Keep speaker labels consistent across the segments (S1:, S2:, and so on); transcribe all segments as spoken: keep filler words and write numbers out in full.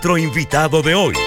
S1: nuestro invitado de hoy.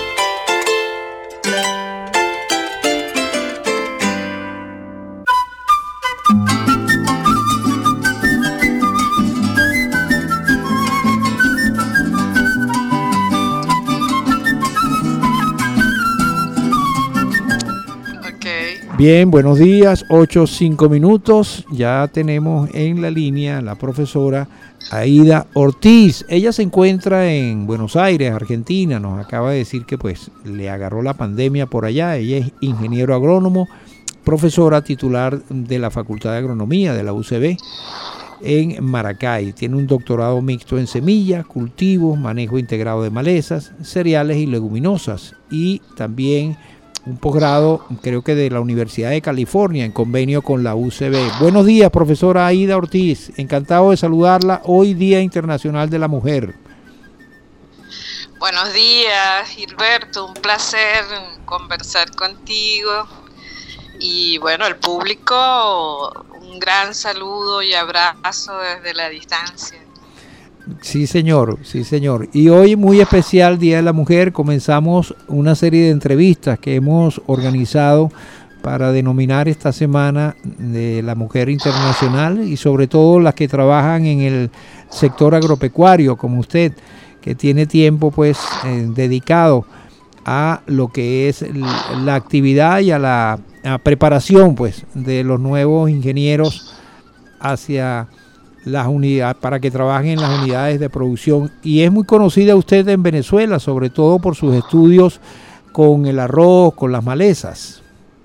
S2: Bien, buenos días, ocho cinco minutos. Ya tenemos en la línea la profesora Aida Ortiz. Ella se encuentra en Buenos Aires, Argentina. Nos acaba de decir que pues le agarró la pandemia por allá. Ella es ingeniero agrónomo, profesora titular de la Facultad de Agronomía de la U C B en Maracay. Tiene un doctorado mixto en semillas, cultivos, manejo integrado de malezas, cereales y leguminosas. Y también un posgrado, creo que de la Universidad de California, en convenio con la U C B. Buenos días, profesora Aida Ortiz. Encantado de saludarla hoy, Día Internacional de la Mujer.
S3: Buenos días, Gilberto. Un placer conversar contigo. Y bueno, el público, un gran saludo y abrazo desde la distancia.
S2: Sí, señor, sí, señor. Y hoy, muy especial, Día de la Mujer, comenzamos una serie de entrevistas que hemos organizado para denominar esta semana de la Mujer Internacional, y sobre todo las que trabajan en el sector agropecuario, como usted, que tiene tiempo pues eh, dedicado a lo que es la actividad y a la a preparación pues de los nuevos ingenieros hacia las unidades, para que trabajen en las unidades de producción. Y es muy conocida usted en Venezuela, sobre todo por sus estudios con el arroz, con las malezas.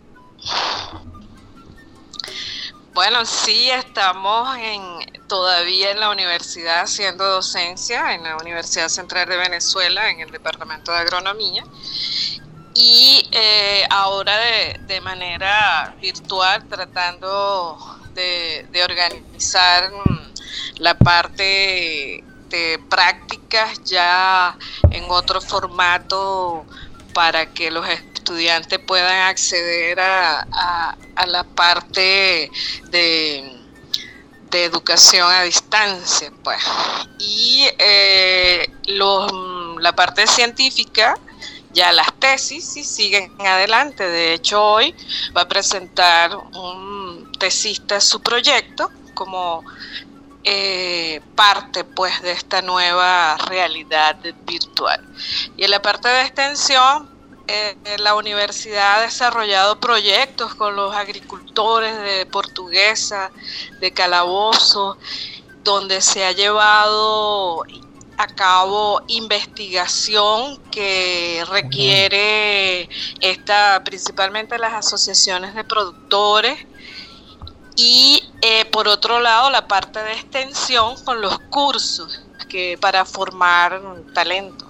S3: Bueno, sí, estamos en, todavía en la universidad haciendo docencia, en la Universidad Central de Venezuela, en el Departamento de Agronomía. Y eh, ahora de, de manera virtual, tratando de, de organizar la parte de prácticas ya en otro formato para que los estudiantes puedan acceder a, a, a la parte de, de educación a distancia, pues. Y eh, los, la parte científica, ya las tesis sí siguen adelante. De hecho, hoy va a presentar un tesista su proyecto como eh, parte pues de esta nueva realidad virtual. Y en la parte de extensión, eh, la universidad ha desarrollado proyectos con los agricultores de Portuguesa, de Calabozo, donde se ha llevado a cabo investigación que requiere esta, principalmente las asociaciones de productores, y eh, por otro lado la parte de extensión con los cursos que para formar talento.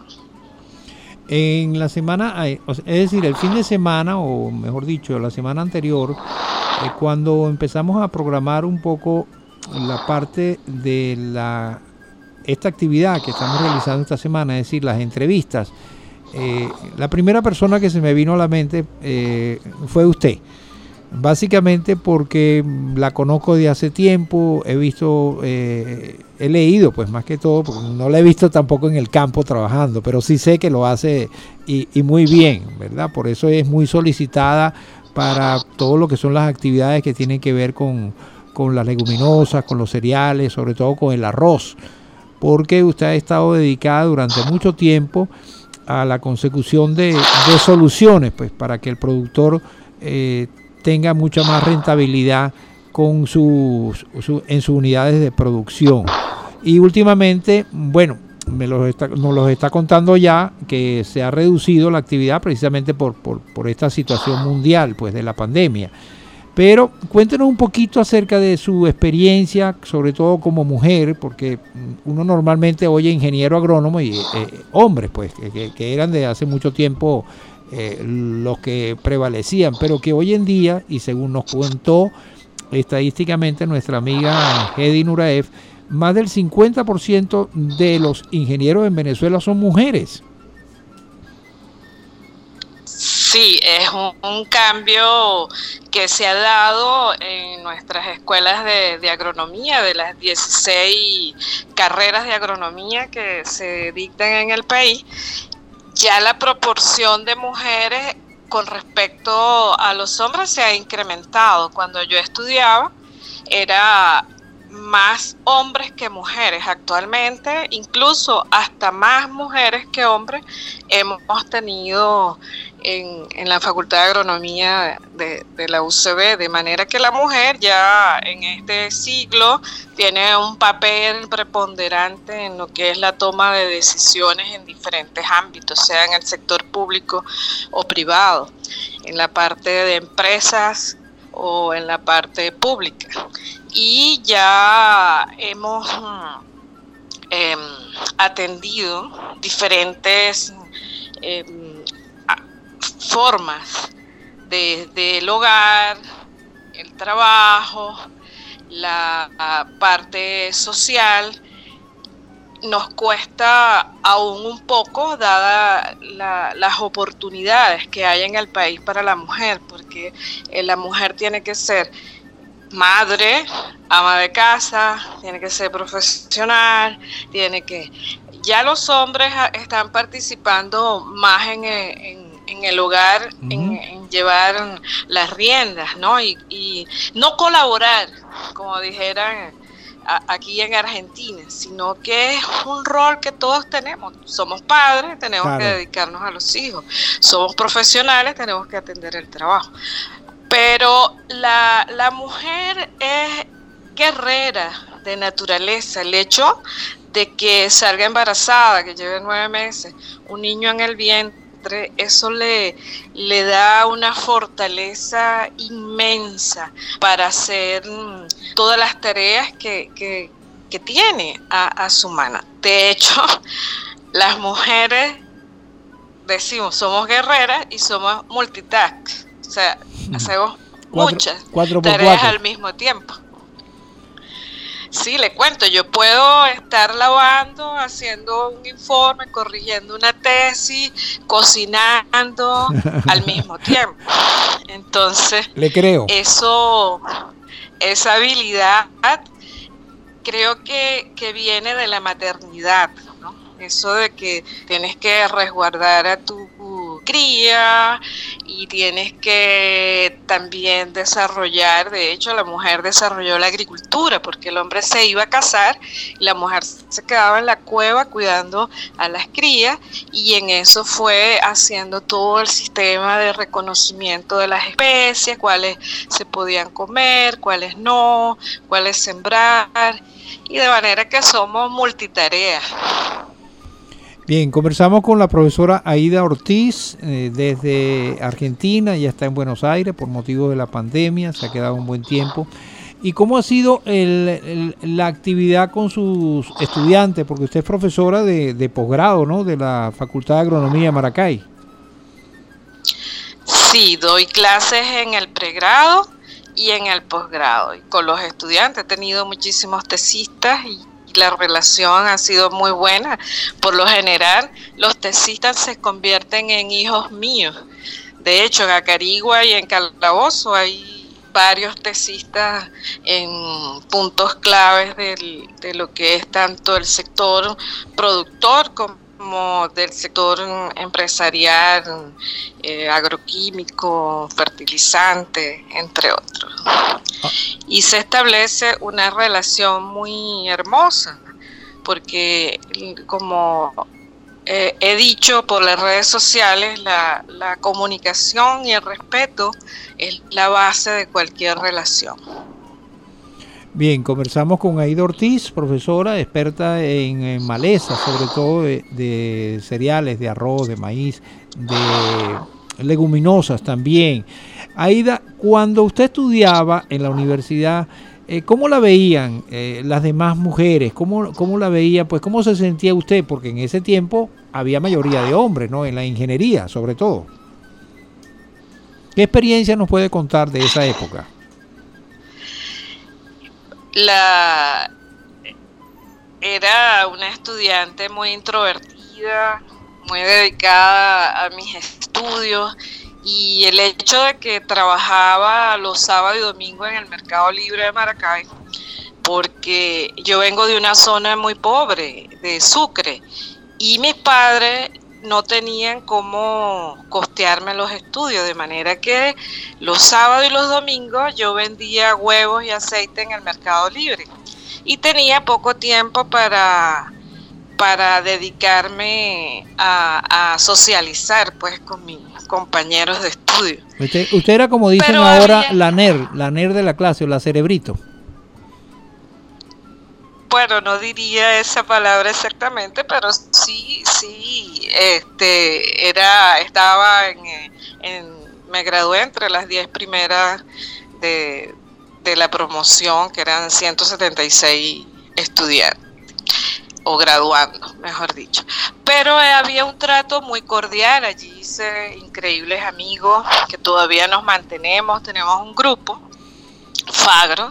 S2: En la semana, es decir, el fin de semana, o mejor dicho, la semana anterior, eh, cuando empezamos a programar un poco la parte de la esta actividad que estamos realizando esta semana, es decir, las entrevistas, eh, la primera persona que se me vino a la mente eh, fue usted, básicamente porque la conozco de hace tiempo, he visto, eh, he leído pues más que todo, porque no la he visto tampoco en el campo trabajando, pero sí sé que lo hace y, y muy bien, ¿verdad? Por eso es muy solicitada para todo lo que son las actividades que tienen que ver con, con las leguminosas, con los cereales, sobre todo con el arroz, porque usted ha estado dedicada durante mucho tiempo a la consecución de, de soluciones pues para que el productor eh, tenga mucha más rentabilidad con sus, su, en sus unidades de producción. Y últimamente, bueno, me los está, nos los está contando ya que se ha reducido la actividad precisamente por, por, por esta situación mundial pues de la pandemia. Pero cuéntenos un poquito acerca de su experiencia, sobre todo como mujer, porque uno normalmente oye ingeniero agrónomo y eh, hombres, pues, que, que eran de hace mucho tiempo eh, los que prevalecían, pero que hoy en día, y según nos contó estadísticamente nuestra amiga Hedy Nuraev, más del cincuenta por ciento de los ingenieros en Venezuela son mujeres.
S3: Sí, es un, un cambio que se ha dado en nuestras escuelas de, de agronomía, de las dieciséis carreras de agronomía que se dictan en el país. ya la proporción de mujeres con respecto a los hombres se ha incrementado. Cuando yo estudiaba era más hombres que mujeres. Actualmente incluso hasta más mujeres que hombres hemos tenido en, en la Facultad de Agronomía de, de la U C B, de manera que la mujer ya en este siglo tiene un papel preponderante en lo que es la toma de decisiones en diferentes ámbitos, sea en el sector público o privado, en la parte de empresas o en la parte pública. Y ya hemos eh, atendido diferentes eh, formas desde el hogar, el trabajo, la, la parte social. Nos cuesta aún un poco, dada la, las oportunidades que hay en el país para la mujer, porque eh, la mujer tiene que ser madre, ama de casa, tiene que ser profesional, tiene que... Ya los hombres están participando más en, en, en el hogar, uh-huh. en, en llevar las riendas, ¿no? Y, y no colaborar, como dijeran aquí en Argentina, sino que es un rol que todos tenemos. Somos padres, tenemos claro. que dedicarnos a los hijos. Somos profesionales, tenemos que atender el trabajo. Pero la, la mujer es guerrera de naturaleza. El hecho de que salga embarazada, que lleve nueve meses, un niño en el vientre, eso le, le da una fortaleza inmensa para hacer todas las tareas que, que, que tiene a, a su mano. De hecho, las mujeres, decimos, somos guerreras y somos multitask. O sea, hacemos cuatro, muchas cuatro tareas cuatro. al mismo tiempo. Sí, le cuento, yo puedo estar lavando, haciendo un informe, corrigiendo una tesis, cocinando al mismo tiempo. Entonces,
S2: le creo.
S3: Eso, esa habilidad creo que, que viene de la maternidad, ¿no? Eso de que tienes que resguardar a tu cría y tienes que también desarrollar, de hecho la mujer desarrolló la agricultura porque el hombre se iba a cazar y la mujer se quedaba en la cueva cuidando a las crías, y en eso fue haciendo todo el sistema de reconocimiento de las especies, cuáles se podían comer, cuáles no, cuáles sembrar, y de manera que somos multitareas.
S2: Bien, conversamos con la profesora Aida Ortiz eh, desde Argentina, ya está en Buenos Aires por motivos de la pandemia, se ha quedado un buen tiempo. ¿Y cómo ha sido el, el, la actividad con sus estudiantes? Porque usted es profesora de, de posgrado, ¿no?, de la Facultad de Agronomía de Maracay.
S3: Sí, doy clases en el pregrado y en el posgrado. Y con los estudiantes he tenido muchísimos tesistas y la relación ha sido muy buena. Por lo general, los tesistas se convierten en hijos míos. De hecho, en Acarigua y en Calabozo hay varios tesistas en puntos claves del, de lo que es tanto el sector productor como del sector empresarial, eh, agroquímico, fertilizante, entre otros. Y se establece una relación muy hermosa, porque como eh, he dicho por las redes sociales, la, la comunicación y el respeto es la base de cualquier relación.
S2: Bien, conversamos con Aida Ortiz, profesora experta en, en malezas, sobre todo de, de cereales, de arroz, de maíz, de leguminosas también. Aida, cuando usted estudiaba en la universidad, eh, ¿cómo la veían eh, las demás mujeres? ¿Cómo, cómo la veía? Pues, ¿cómo se sentía usted? Porque en ese tiempo había mayoría de hombres, ¿no?, en la ingeniería, sobre todo. ¿Qué experiencia nos puede contar de esa época?
S3: La era una estudiante muy introvertida, muy dedicada a mis estudios, y el hecho de que trabajaba los sábados y domingos en el Mercado Libre de Maracay, porque yo vengo de una zona muy pobre, de Sucre, y mis padres no tenían cómo costearme los estudios, de manera que los sábados y los domingos yo vendía huevos y aceite en el Mercado Libre y tenía poco tiempo para, para dedicarme a, a socializar pues con mis compañeros de estudio.
S2: Usted, usted era, como dicen Pero ahora, había... la nerd, la nerd de la clase, o la cerebrito.
S3: Bueno, no diría esa palabra exactamente, pero sí, sí, este, era, estaba en, en me gradué entre las diez primeras de, de la promoción, que eran ciento setenta y seis estudiantes, o graduando, mejor dicho. Pero eh, había un trato muy cordial, allí hice increíbles amigos que todavía nos mantenemos, tenemos un grupo, Fagro,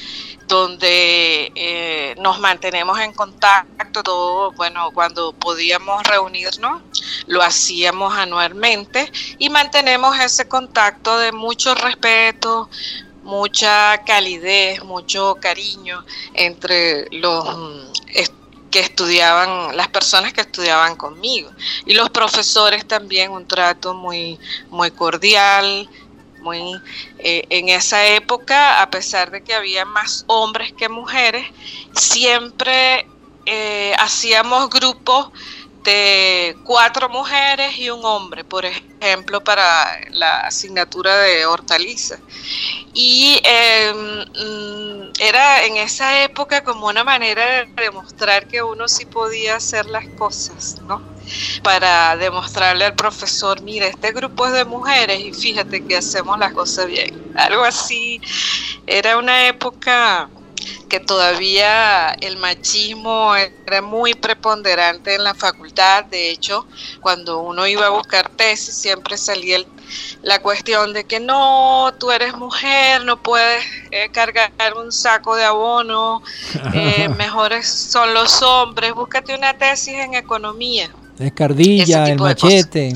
S3: donde eh, nos mantenemos en contacto, todo, bueno, cuando podíamos reunirnos, lo hacíamos anualmente y mantenemos ese contacto de mucho respeto, mucha calidez, mucho cariño entre los est- que estudiaban, las personas que estudiaban conmigo, y los profesores también, un trato muy, muy cordial. Muy, eh, en esa época, a pesar de que había más hombres que mujeres, siempre eh, hacíamos grupos de cuatro mujeres y un hombre, por ejemplo, para la asignatura de hortalizas. Y eh, era en esa época como una manera de demostrar que uno sí podía hacer las cosas, ¿no? Para demostrarle al profesor, mira, este grupo es de mujeres y fíjate que hacemos las cosas bien. Algo así. Era una época que todavía el machismo era muy preponderante en la facultad. De hecho, cuando uno iba a buscar tesis, siempre salía el, la cuestión de que no, tú eres mujer, no puedes eh, cargar un saco de abono, eh, mejores son los hombres, búscate una tesis en economía.
S2: Escardilla, el machete.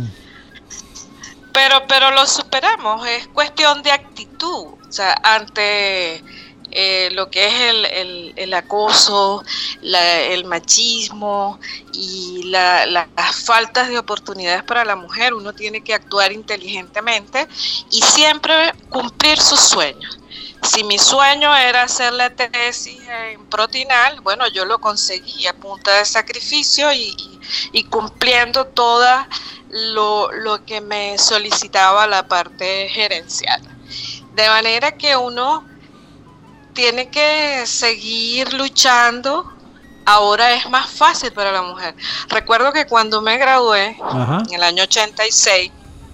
S3: Pero, pero lo superamos, es cuestión de actitud, o sea, ante eh, lo que es el, el, el acoso, la, el machismo y la, la, las faltas de oportunidades para la mujer, uno tiene que actuar inteligentemente y siempre cumplir sus sueños. Si mi sueño era hacer la tesis en Protinal, bueno, yo lo conseguí a punta de sacrificio y, y, y cumpliendo toda lo, lo que me solicitaba la parte gerencial. De manera que uno tiene que seguir luchando. Ahora es más fácil para la mujer. Recuerdo que cuando me gradué, Ajá. en el año ochenta y seis,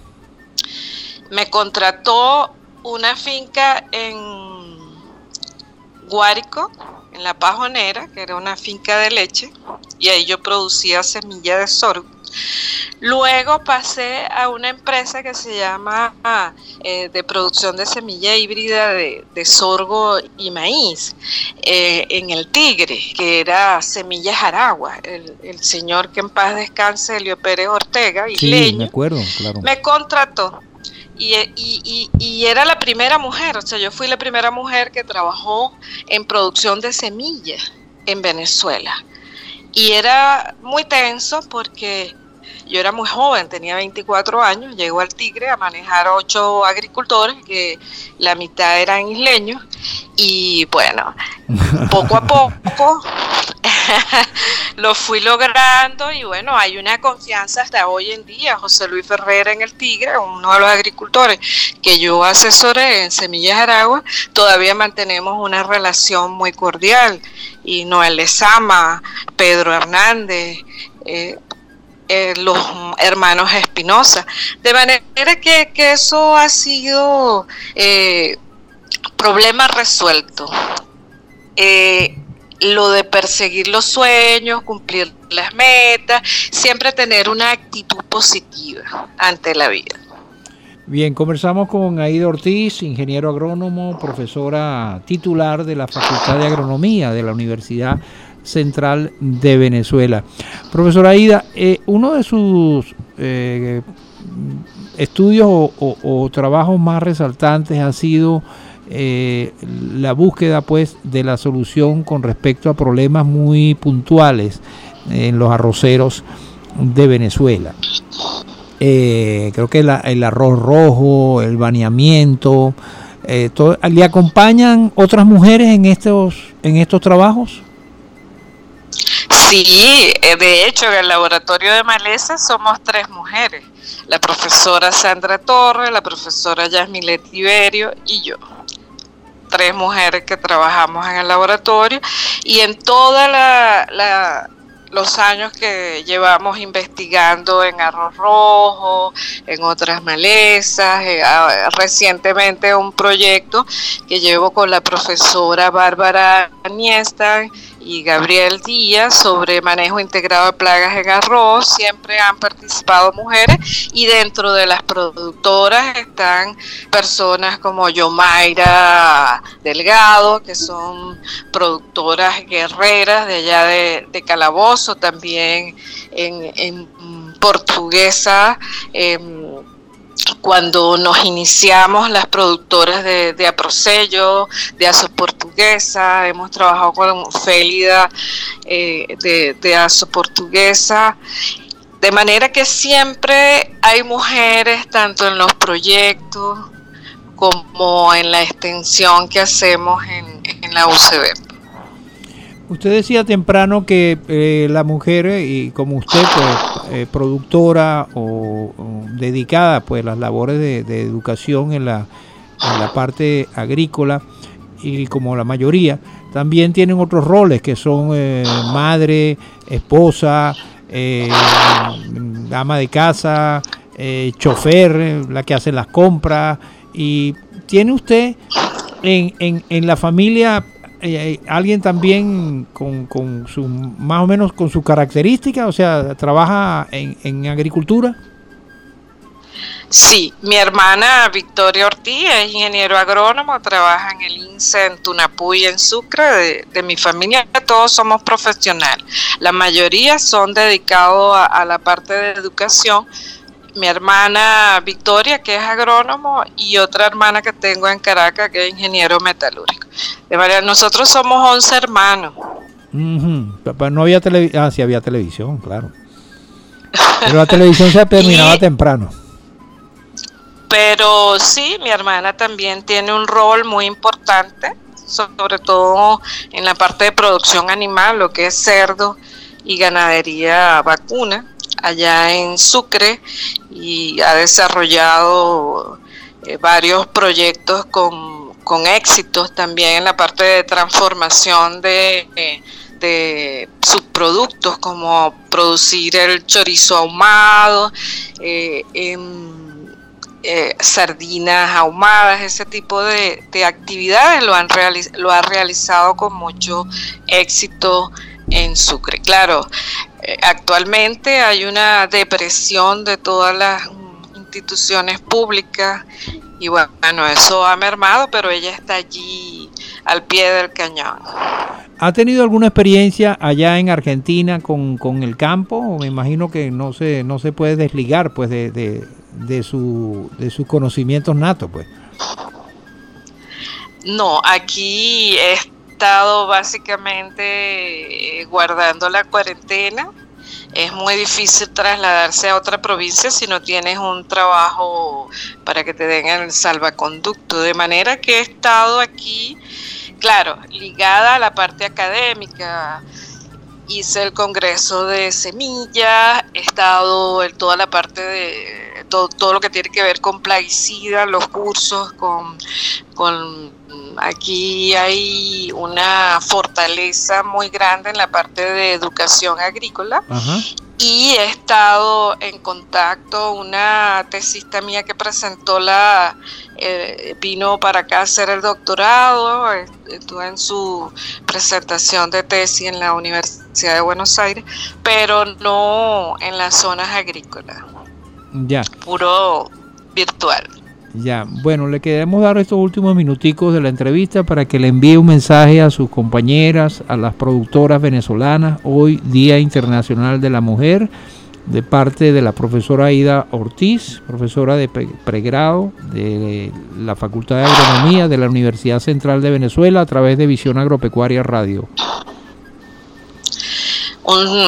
S3: me contrató una finca en Guárico, en La Pajonera, que era una finca de leche, y ahí yo producía semilla de sorgo. Luego pasé a una empresa que se llama eh, de producción de semilla híbrida de, de sorgo y maíz, eh, en el Tigre, que era Semillas Aragua. El, el señor, que en paz descanse, Elio Pérez Ortega, isleño,
S2: sí, me acuerdo, claro.
S3: me contrató. Y, y, y, y era la primera mujer, o sea, yo fui la primera mujer que trabajó en producción de semillas en Venezuela. Y era muy tenso porque yo era muy joven, tenía veinticuatro años, llego al Tigre a manejar ocho agricultores, que la mitad eran isleños, y bueno, poco a poco lo fui logrando, y bueno, hay una confianza hasta hoy en día. José Luis Ferrera en el Tigre, uno de los agricultores que yo asesoré en Semillas Aragua, todavía mantenemos una relación muy cordial, y Noel Lezama, Pedro Hernández, eh, Eh, los hermanos Espinosa, de manera que, que eso ha sido eh, problema resuelto. Eh, lo de perseguir los sueños, cumplir las metas, siempre tener una actitud positiva ante la vida.
S2: Bien, conversamos con Aida Ortiz, ingeniero agrónomo, profesora titular de la Facultad de Agronomía de la Universidad Central de Venezuela. Profesora Aida, eh, uno de sus eh, estudios o, o, o trabajos más resaltantes ha sido eh, la búsqueda, pues, de la solución con respecto a problemas muy puntuales en los arroceros de Venezuela. Eh, creo que la, el arroz rojo, el baneamiento, eh, todo, ¿le acompañan otras mujeres en estos, en estos trabajos?
S3: Sí, de hecho en el laboratorio de malezas somos tres mujeres, la profesora Sandra Torres, la profesora Yasmilet Tiberio y yo. Tres mujeres que trabajamos en el laboratorio y en toda la, la los años que llevamos investigando en arroz rojo, en otras malezas, eh, recientemente un proyecto que llevo con la profesora Bárbara Aniesta y Gabriel Díaz sobre manejo integrado de plagas en arroz. Siempre han participado mujeres y dentro de las productoras están personas como Yomaira Delgado, que son productoras guerreras de allá de, de Calabozo, también en, en Portuguesa. Eh, Cuando nos iniciamos las productoras de, de Aprosello, de Aso Portuguesa, hemos trabajado con Félida eh, de, de Aso Portuguesa, de manera que siempre hay mujeres tanto en los proyectos como en la extensión que hacemos en, en la U C B.
S2: Usted decía temprano que eh, la mujer, y como usted, pues, eh, productora o, o dedicada pues, a las labores de, de educación en la, en la parte agrícola, y como la mayoría, también tienen otros roles que son eh, madre, esposa, eh, ama de casa, eh, chofer, la que hace las compras. Y tiene usted en, en, en la familia Eh, alguien también con, con su, más o menos con su característica, o sea, trabaja en, en agricultura.
S3: Sí, mi hermana Victoria Ortiz es ingeniero agrónomo, trabaja en el I N S E en Tunapuy, en Sucre. De, de mi familia todos somos profesionales, la mayoría son dedicados a, a la parte de educación. Mi hermana Victoria, que es agrónomo, y otra hermana que tengo en Caracas, que es ingeniero metalúrgico. De manera, nosotros somos once hermanos.
S2: Uh-huh. Papá, no había televisión. Ah, sí había televisión, claro. Pero la televisión se terminaba y, temprano.
S3: Pero sí, mi hermana también tiene un rol muy importante, sobre todo en la parte de producción animal, lo que es cerdo y ganadería vacuna, allá en Sucre, y ha desarrollado eh, varios proyectos con, con éxitos también en la parte de transformación de, de, de subproductos, como producir el chorizo ahumado, eh, en, eh, sardinas ahumadas, ese tipo de, de actividades lo, han realiz- lo ha realizado con mucho éxito en Sucre. Claro, eh, actualmente hay una depresión de todas las instituciones públicas y bueno, eso ha mermado, pero ella está allí al pie del cañón.
S2: ¿Ha tenido alguna experiencia allá en Argentina con, con el campo? Me imagino que no se no se puede desligar pues de, de, de su de sus conocimientos natos, pues.
S3: No, aquí he estado básicamente eh, guardando la cuarentena. Es muy difícil trasladarse a otra provincia si no tienes un trabajo para que te den el salvaconducto, de manera que he estado aquí, claro, ligada a la parte académica. Hice el congreso de semillas, he estado en toda la parte de todo, todo lo que tiene que ver con plaguicidas, los cursos, con, con aquí hay una fortaleza muy grande en la parte de educación agrícola. Ajá. Y he estado en contacto, una tesista mía que presentó la, eh, vino para acá a hacer el doctorado, estuve en su presentación de tesis en la Universidad de Buenos Aires, pero no en las zonas agrícolas.
S2: Ya.
S3: Puro virtual.
S2: Ya, bueno, le queremos dar estos últimos minuticos de la entrevista para que le envíe un mensaje a sus compañeras, a las productoras venezolanas, hoy Día Internacional de la Mujer, de parte de la profesora Aida Ortiz, profesora de pregrado de la Facultad de Agronomía de la Universidad Central de Venezuela, a través de Visión Agropecuaria Radio.
S3: Un,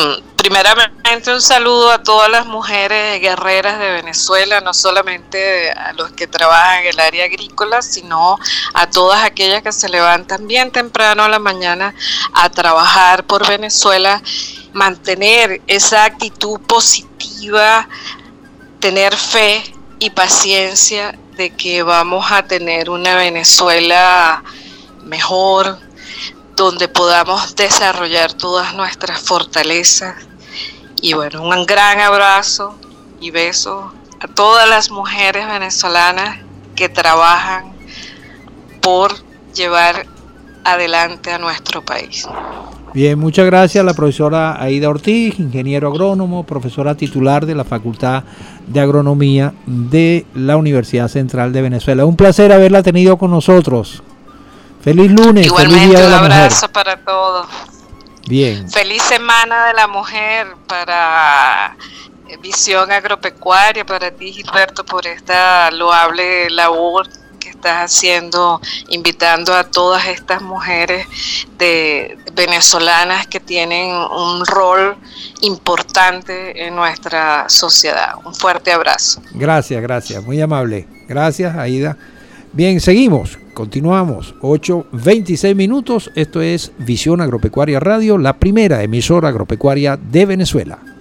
S3: primeramente un saludo a todas las mujeres guerreras de Venezuela, no solamente a los que trabajan en el área agrícola, sino a todas aquellas que se levantan bien temprano a la mañana a trabajar por Venezuela, mantener esa actitud positiva, tener fe y paciencia de que vamos a tener una Venezuela mejor, donde podamos desarrollar todas nuestras fortalezas. Y bueno, un gran abrazo y beso a todas las mujeres venezolanas que trabajan por llevar adelante a nuestro país.
S2: Bien, muchas gracias a la profesora Aida Ortiz, ingeniero agrónomo, profesora titular de la Facultad de Agronomía de la Universidad Central de Venezuela. Un placer haberla tenido con nosotros. Feliz lunes.
S3: Igualmente,
S2: feliz Día de la
S3: un abrazo
S2: mujer.
S3: para todos.
S2: Bien.
S3: Feliz Semana de la Mujer para Visión Agropecuaria, para ti, Gilberto, por esta loable labor que estás haciendo, invitando a todas estas mujeres de venezolanas que tienen un rol importante en nuestra sociedad. Un fuerte abrazo.
S2: Gracias, gracias, muy amable. Gracias, Aida. Bien, seguimos, continuamos. ocho veintiséis minutos. Esto es Visión Agropecuaria Radio, la primera emisora agropecuaria de Venezuela.